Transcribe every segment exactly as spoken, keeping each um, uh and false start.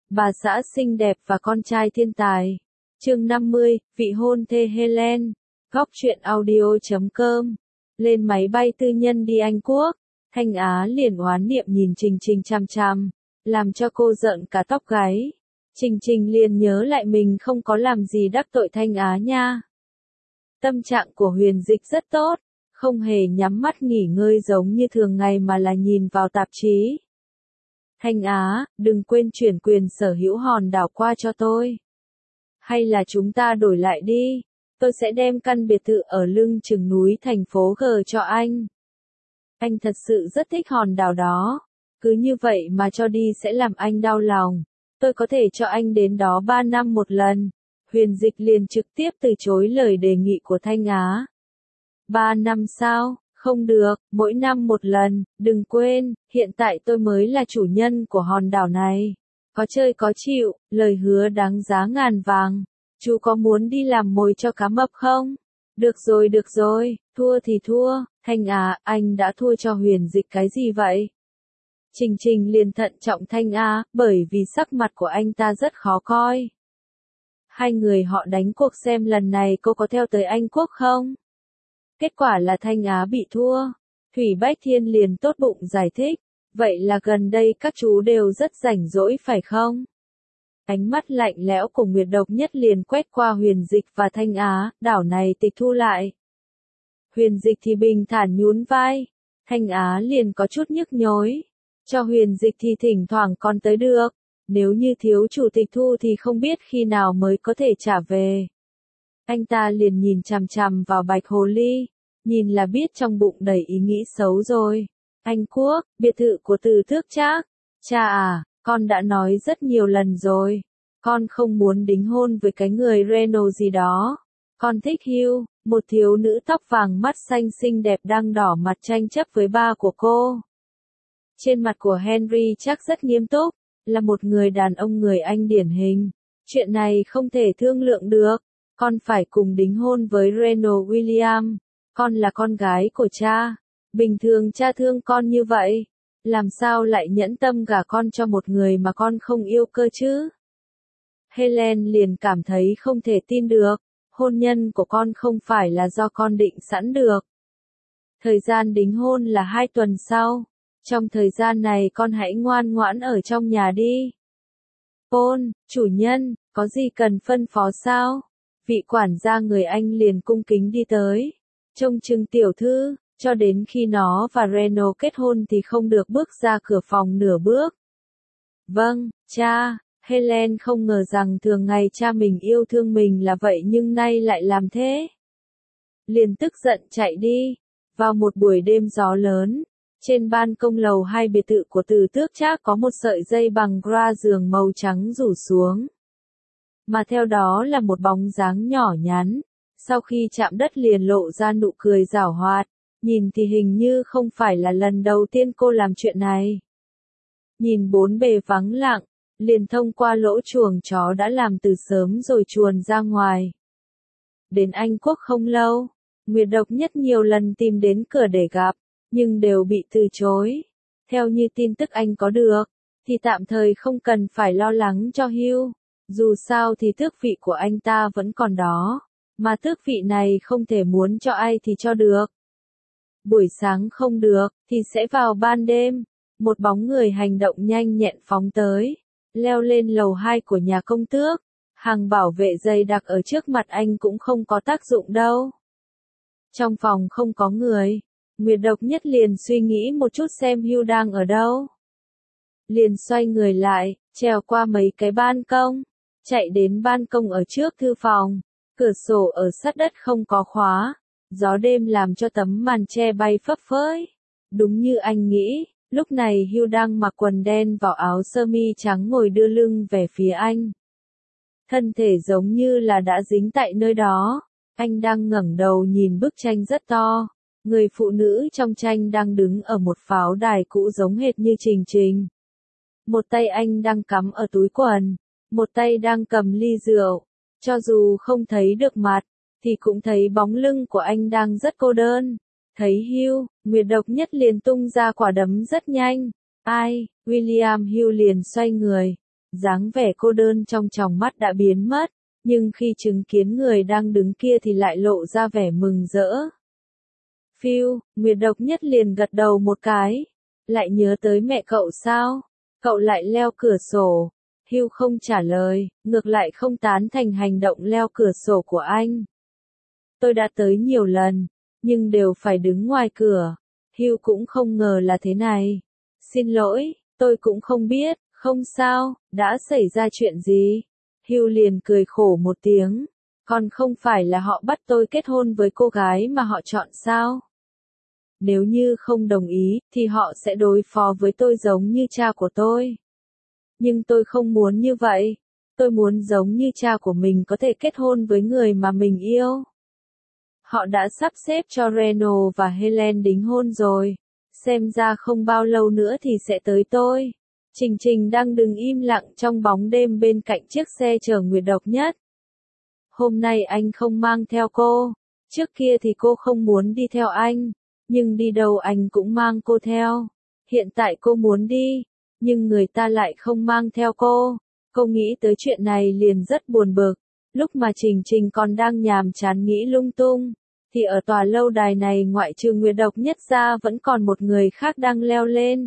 bà xã xinh đẹp và con trai thiên tài. Chương năm mươi, vị hôn thê Helen. Góc truyện audio chấm com. Lên máy bay tư nhân đi Anh Quốc, Thanh Á liền oán niệm nhìn Trình Trình chằm chằm, làm cho cô giận cả tóc gáy. Trình Trình liền nhớ lại mình không có làm gì đắc tội Thanh Á nha. Tâm trạng của Huyền Dịch rất tốt, không hề nhắm mắt nghỉ ngơi giống như thường ngày mà là nhìn vào tạp chí. Thanh Á, đừng quên chuyển quyền sở hữu hòn đảo qua cho tôi. Hay là chúng ta đổi lại đi, tôi sẽ đem căn biệt thự ở lưng chừng núi thành phố G cho anh. Anh thật sự rất thích hòn đảo đó, cứ như vậy mà cho đi sẽ làm anh đau lòng. Tôi có thể cho anh đến đó ba năm một lần. Huyền Dịch liền trực tiếp từ chối lời đề nghị của Thanh Á. Ba năm sao? Không được, mỗi năm một lần, đừng quên, hiện tại tôi mới là chủ nhân của hòn đảo này. Có chơi có chịu, lời hứa đáng giá ngàn vàng. Chú có muốn đi làm mồi cho cá mập không? Được rồi được rồi, thua thì thua. Thanh Á, anh đã thua cho Huyền Dịch cái gì vậy? Trình Trình liền thận trọng Thanh Á, bởi vì sắc mặt của anh ta rất khó coi. Hai người họ đánh cuộc xem lần này cô có theo tới Anh Quốc không? Kết quả là Thanh Á bị thua. Thủy Bách Thiên liền tốt bụng giải thích, vậy là gần đây các chú đều rất rảnh rỗi phải không? Ánh mắt lạnh lẽo của Nguyệt Độc Nhất liền quét qua Huyền Dịch và Thanh Á, đảo này tịch thu lại. Huyền Dịch thì bình thản nhún vai, Thanh Á liền có chút nhức nhối. Cho Huyền Dịch thì thỉnh thoảng còn tới được, nếu như thiếu chủ tịch thu thì không biết khi nào mới có thể trả về. Anh ta liền nhìn chằm chằm vào Bạch Hồ Ly, nhìn là biết trong bụng đầy ý nghĩ xấu rồi. Anh Quốc, biệt thự của Từ Tước Trác. Cha à, con đã nói rất nhiều lần rồi, con không muốn đính hôn với cái người Reno gì đó. Con thích Hugh, một thiếu nữ tóc vàng mắt xanh xinh đẹp đang đỏ mặt tranh chấp với ba của cô. Trên mặt của Henry chắc rất nghiêm túc, là một người đàn ông người Anh điển hình. Chuyện này không thể thương lượng được, con phải cùng đính hôn với Reno William. Con là con gái của cha, bình thường cha thương con như vậy, làm sao lại nhẫn tâm gả con cho một người mà con không yêu cơ chứ? Helen liền cảm thấy không thể tin được, hôn nhân của con không phải là do con định sẵn được. Thời gian đính hôn là hai tuần sau, trong thời gian này con hãy ngoan ngoãn ở trong nhà đi. Paul, chủ nhân, có gì cần phân phó sao? Vị quản gia người Anh liền cung kính đi tới. Trông chừng tiểu thư, cho đến khi nó và Reno kết hôn thì không được bước ra cửa phòng nửa bước. Vâng, cha. Helen không ngờ rằng thường ngày cha mình yêu thương mình là vậy nhưng nay lại làm thế. Liền tức giận chạy đi. Vào một buổi đêm gió lớn, trên ban công lầu hai biệt thự của Từ Tước Trác có một sợi dây bằng gra giường màu trắng rủ xuống. Mà theo đó là một bóng dáng nhỏ nhắn, sau khi chạm đất liền lộ ra nụ cười giảo hoạt, nhìn thì hình như không phải là lần đầu tiên cô làm chuyện này. Nhìn bốn bề vắng lặng, liền thông qua lỗ chuồng chó đã làm từ sớm rồi chuồn ra ngoài. Đến Anh Quốc không lâu, Nguyệt Độc Nhất nhiều lần tìm đến cửa để gặp, nhưng đều bị từ chối. Theo như tin tức anh có được, thì tạm thời không cần phải lo lắng cho Hugh, dù sao thì tước vị của anh ta vẫn còn đó, mà tước vị này không thể muốn cho ai thì cho được. Buổi sáng không được, thì sẽ vào ban đêm. Một bóng người hành động nhanh nhẹn phóng tới, leo lên lầu hai của nhà công tước. Hàng bảo vệ dày đặc ở trước mặt anh cũng không có tác dụng đâu. Trong phòng không có người, Nguyệt Độc Nhất liền suy nghĩ một chút xem Hugh đang ở đâu. Liền xoay người lại, trèo qua mấy cái ban công, chạy đến ban công ở trước thư phòng. Cửa sổ ở sát đất không có khóa, gió đêm làm cho tấm màn che bay phấp phới. Đúng như anh nghĩ, lúc này Hugh đang mặc quần đen vào áo sơ mi trắng ngồi đưa lưng về phía anh. Thân thể giống như là đã dính tại nơi đó, anh đang ngẩng đầu nhìn bức tranh rất to. Người phụ nữ trong tranh đang đứng ở một pháo đài cũ giống hệt như Trình Trình. Một tay anh đang cắm ở túi quần, một tay đang cầm ly rượu. Cho dù không thấy được mặt, thì cũng thấy bóng lưng của anh đang rất cô đơn. Thấy Hugh, Nguyệt Độc Nhất liền tung ra quả đấm rất nhanh. Ai? William Hugh liền xoay người, Dáng vẻ cô đơn trong tròng mắt đã biến mất, nhưng khi chứng kiến người đang đứng kia thì lại lộ ra vẻ mừng rỡ. Phiêu, Nguyệt Độc Nhất liền gật đầu một cái. Lại nhớ tới mẹ cậu sao? Cậu lại leo cửa sổ. Hugh không trả lời, ngược lại không tán thành hành động leo cửa sổ của anh. Tôi đã tới nhiều lần, nhưng đều phải đứng ngoài cửa. Hugh cũng không ngờ là thế này. Xin lỗi, tôi cũng không biết, không sao, đã xảy ra chuyện gì? Hugh liền cười khổ một tiếng. Còn không phải là họ bắt tôi kết hôn với cô gái mà họ chọn sao? Nếu như không đồng ý, thì họ sẽ đối phó với tôi giống như cha của tôi. Nhưng tôi không muốn như vậy. Tôi muốn giống như cha của mình có thể kết hôn với người mà mình yêu. Họ đã sắp xếp cho Reno và Helen đính hôn rồi. Xem ra không bao lâu nữa thì sẽ tới tôi. Trình Trình đang đứng im lặng trong bóng đêm bên cạnh chiếc xe chở Nguyệt Độc Nhất. Hôm nay anh không mang theo cô. Trước kia thì cô không muốn đi theo anh. Nhưng đi đâu anh cũng mang cô theo. Hiện tại cô muốn đi. Nhưng người ta lại không mang theo cô. Cô nghĩ tới chuyện này liền rất buồn bực. Lúc mà Trình Trình còn đang nhàm chán nghĩ lung tung. Thì ở tòa lâu đài này ngoại trừ Nguyệt Độc Nhất ra vẫn còn một người khác đang leo lên.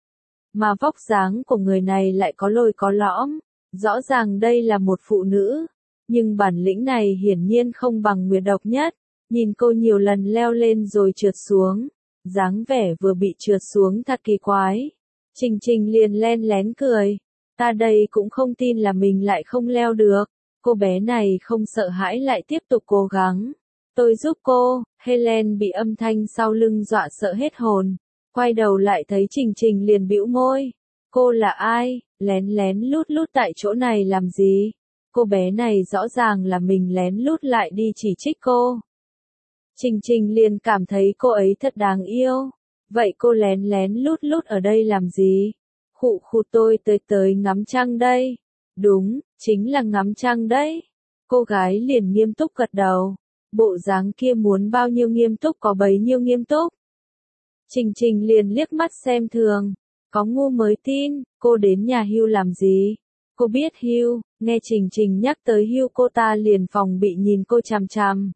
Mà vóc dáng của người này lại có lồi có lõm. Rõ ràng đây là một phụ nữ. Nhưng bản lĩnh này hiển nhiên không bằng Nguyệt Độc Nhất. Nhìn cô nhiều lần leo lên rồi trượt xuống. Dáng vẻ vừa bị trượt xuống thật kỳ quái. Trình Trình liền len lén cười. Ta đây cũng không tin là mình lại không leo được. Cô bé này không sợ hãi lại tiếp tục cố gắng. Tôi giúp cô. Helen bị âm thanh sau lưng dọa sợ hết hồn. Quay đầu lại thấy Trình Trình liền bĩu môi. Cô là ai? Lén lén lút lút tại chỗ này làm gì? Cô bé này rõ ràng là mình lén lút lại đi chỉ trích cô. Trình Trình liền cảm thấy cô ấy thật đáng yêu. Vậy cô lén lén lút lút ở đây làm gì? Khụ khụ tôi tới tới ngắm trăng đây. Đúng, chính là ngắm trăng đấy. Cô gái liền nghiêm túc gật đầu. Bộ dáng kia muốn bao nhiêu nghiêm túc có bấy nhiêu nghiêm túc. Trình Trình liền liếc mắt xem thường. Có ngu mới tin, cô đến nhà Hugh làm gì? Cô biết Hugh, nghe Trình Trình nhắc tới Hugh cô ta liền phòng bị nhìn cô chằm chằm.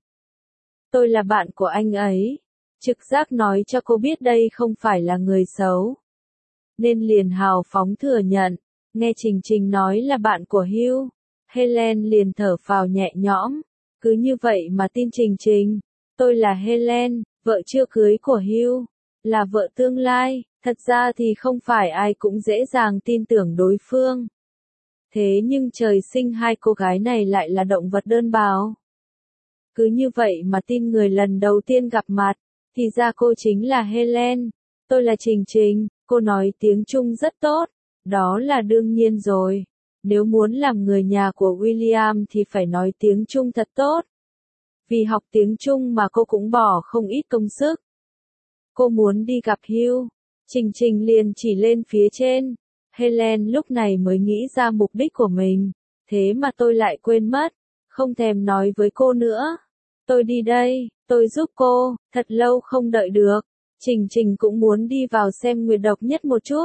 Tôi là bạn của anh ấy. Trực giác nói cho cô biết đây không phải là người xấu. Nên liền hào phóng thừa nhận. Nghe Trình Trình nói là bạn của Hugh. Helen liền thở phào nhẹ nhõm. Cứ như vậy mà tin Trình Trình. Tôi là Helen, vợ chưa cưới của Hugh. Là vợ tương lai. Thật ra thì không phải ai cũng dễ dàng tin tưởng đối phương. Thế nhưng trời sinh hai cô gái này lại là động vật đơn bào. Cứ như vậy mà tin người lần đầu tiên gặp mặt. Thì ra cô chính là Helen. Tôi là Trình Trình. Cô nói tiếng Trung rất tốt. Đó là đương nhiên rồi. Nếu muốn làm người nhà của William thì phải nói tiếng Trung thật tốt. Vì học tiếng Trung mà cô cũng bỏ không ít công sức. Cô muốn đi gặp Hugh. Trình Trình liền chỉ lên phía trên. Helen lúc này mới nghĩ ra mục đích của mình. Thế mà tôi lại quên mất. Không thèm nói với cô nữa. Tôi đi đây, tôi giúp cô, thật lâu không đợi được. Trình Trình cũng muốn đi vào xem Nguyệt Độc Nhất một chút.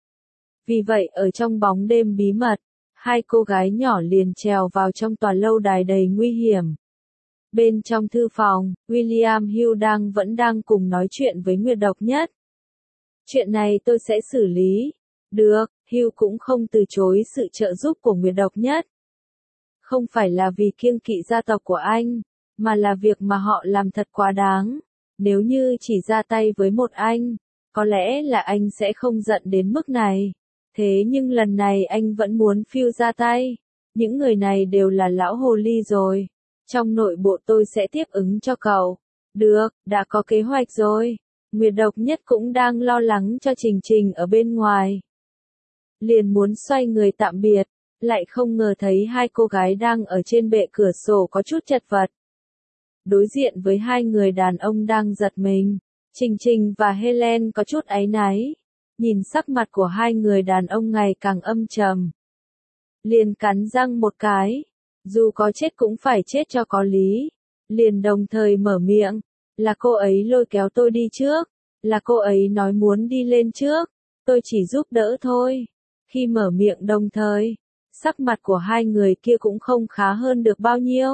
Vì vậy ở trong bóng đêm bí mật, hai cô gái nhỏ liền trèo vào trong tòa lâu đài đầy nguy hiểm. Bên trong thư phòng, William Hugh đang vẫn đang cùng nói chuyện với Nguyệt Độc Nhất. Chuyện này tôi sẽ xử lý. Được, Hugh cũng không từ chối sự trợ giúp của Nguyệt Độc Nhất. Không phải là vì kiêng kỵ gia tộc của anh, mà là việc mà họ làm thật quá đáng. Nếu như chỉ ra tay với một anh, có lẽ là anh sẽ không giận đến mức này. Thế nhưng lần này anh vẫn muốn phiêu ra tay. Những người này đều là lão hồ ly rồi. Trong nội bộ tôi sẽ tiếp ứng cho cậu. Được, đã có kế hoạch rồi. Nguyệt Độc Nhất cũng đang lo lắng cho Trình Trình ở bên ngoài. Liền muốn xoay người tạm biệt, lại không ngờ thấy hai cô gái đang ở trên bệ cửa sổ có chút chật vật. Đối diện với hai người đàn ông đang giật mình, Trình Trình và Helen có chút áy náy. Nhìn sắc mặt của hai người đàn ông ngày càng âm trầm. Liền cắn răng một cái. Dù có chết cũng phải chết cho có lý. Liền đồng thời mở miệng. Là cô ấy lôi kéo tôi đi trước. Là cô ấy nói muốn đi lên trước. Tôi chỉ giúp đỡ thôi. Khi mở miệng đồng thời, sắc mặt của hai người kia cũng không khá hơn được bao nhiêu,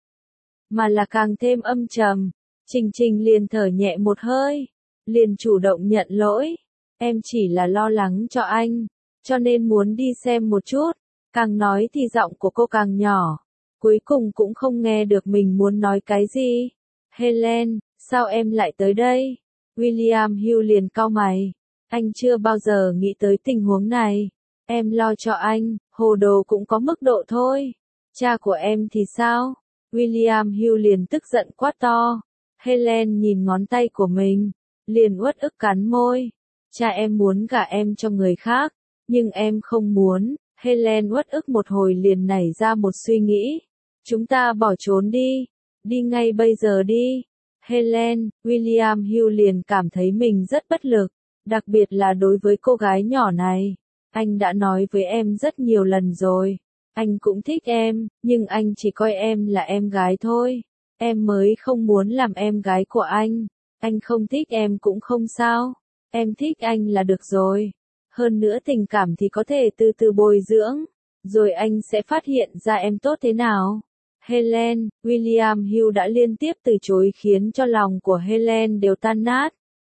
mà là càng thêm âm trầm. Trình Trình liền thở nhẹ một hơi, liền chủ động nhận lỗi. Em chỉ là lo lắng cho anh, cho nên muốn đi xem một chút. Càng nói thì giọng của cô càng nhỏ, cuối cùng cũng không nghe được mình muốn nói cái gì. Helen, sao em lại tới đây? William Hill liền cau mày. Anh chưa bao giờ nghĩ tới tình huống này. Em lo cho anh, hồ đồ cũng có mức độ thôi. Cha của em thì sao? William Hill liền tức giận quát to. Helen nhìn ngón tay của mình, liền uất ức cắn môi. Cha em muốn gả em cho người khác, nhưng em không muốn. Helen uất ức một hồi liền nảy ra một suy nghĩ. Chúng ta bỏ trốn đi. Đi ngay bây giờ đi. Helen, William Hill liền cảm thấy mình rất bất lực, đặc biệt là đối với cô gái nhỏ này. Anh đã nói với em rất nhiều lần rồi. Anh cũng thích em, nhưng anh chỉ coi em là em gái thôi. Em mới không muốn làm em gái của anh. Anh không thích em cũng không sao. Em thích anh là được rồi. Hơn nữa tình cảm thì có thể từ từ bồi dưỡng, rồi anh sẽ phát hiện ra em tốt thế nào. Helen, William Hill đã liên tiếp từ chối khiến cho lòng của Helen đều tan nát.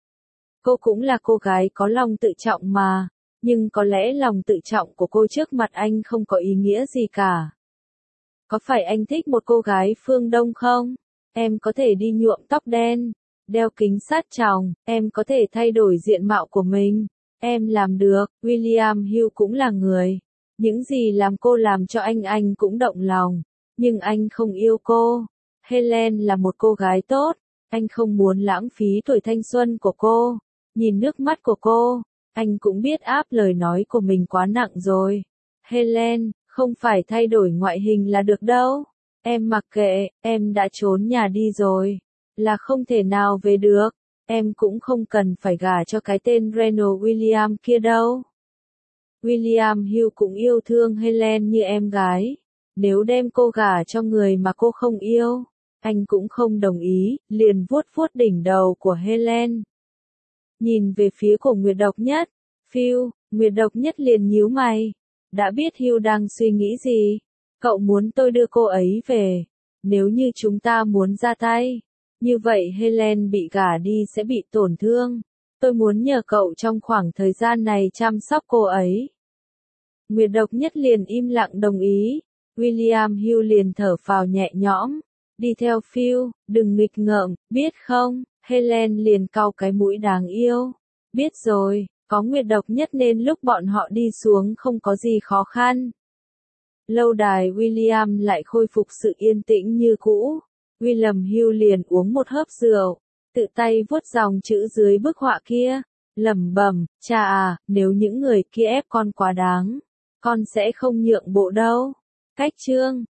Cô cũng là cô gái có lòng tự trọng mà, nhưng có lẽ lòng tự trọng của cô trước mặt anh không có ý nghĩa gì cả. Có phải anh thích một cô gái phương Đông không? Em có thể đi nhuộm tóc đen, đeo kính sát tròng, em có thể thay đổi diện mạo của mình. Em làm được. William Hill cũng là người. Những gì làm cô làm cho anh anh cũng động lòng. Nhưng anh không yêu cô. Helen là một cô gái tốt. Anh không muốn lãng phí tuổi thanh xuân của cô. Nhìn nước mắt của cô, anh cũng biết áp lời nói của mình quá nặng rồi. Helen, không phải thay đổi ngoại hình là được đâu. Em mặc kệ, em đã trốn nhà đi rồi. Là không thể nào về được. Em cũng không cần phải gả cho cái tên Reynolds William kia đâu. William Hill cũng yêu thương Helen như em gái. Nếu đem cô gả cho người mà cô không yêu, anh cũng không đồng ý, liền vuốt vuốt đỉnh đầu của Helen. Nhìn về phía của Nguyệt Độc Nhất, Phil, Nguyệt Độc Nhất liền nhíu mày. Đã biết Hill đang suy nghĩ gì? Cậu muốn tôi đưa cô ấy về. Nếu như chúng ta muốn ra tay, như vậy Helen bị gả đi sẽ bị tổn thương. Tôi muốn nhờ cậu trong khoảng thời gian này chăm sóc cô ấy. Nguyệt Độc Nhất liền im lặng đồng ý. William Hill liền thở phào nhẹ nhõm. Đi theo Phil, đừng nghịch ngợm, biết không? Helen liền cau cái mũi đáng yêu. Biết rồi, có Nguyệt Độc Nhất nên lúc bọn họ đi xuống không có gì khó khăn. Lâu đài William lại khôi phục sự yên tĩnh như cũ. William Hill liền uống một hớp rượu, tự tay vuốt dòng chữ dưới bức họa kia, lẩm bẩm, cha à, nếu những người kia ép con quá đáng, con sẽ không nhượng bộ đâu. Cách chương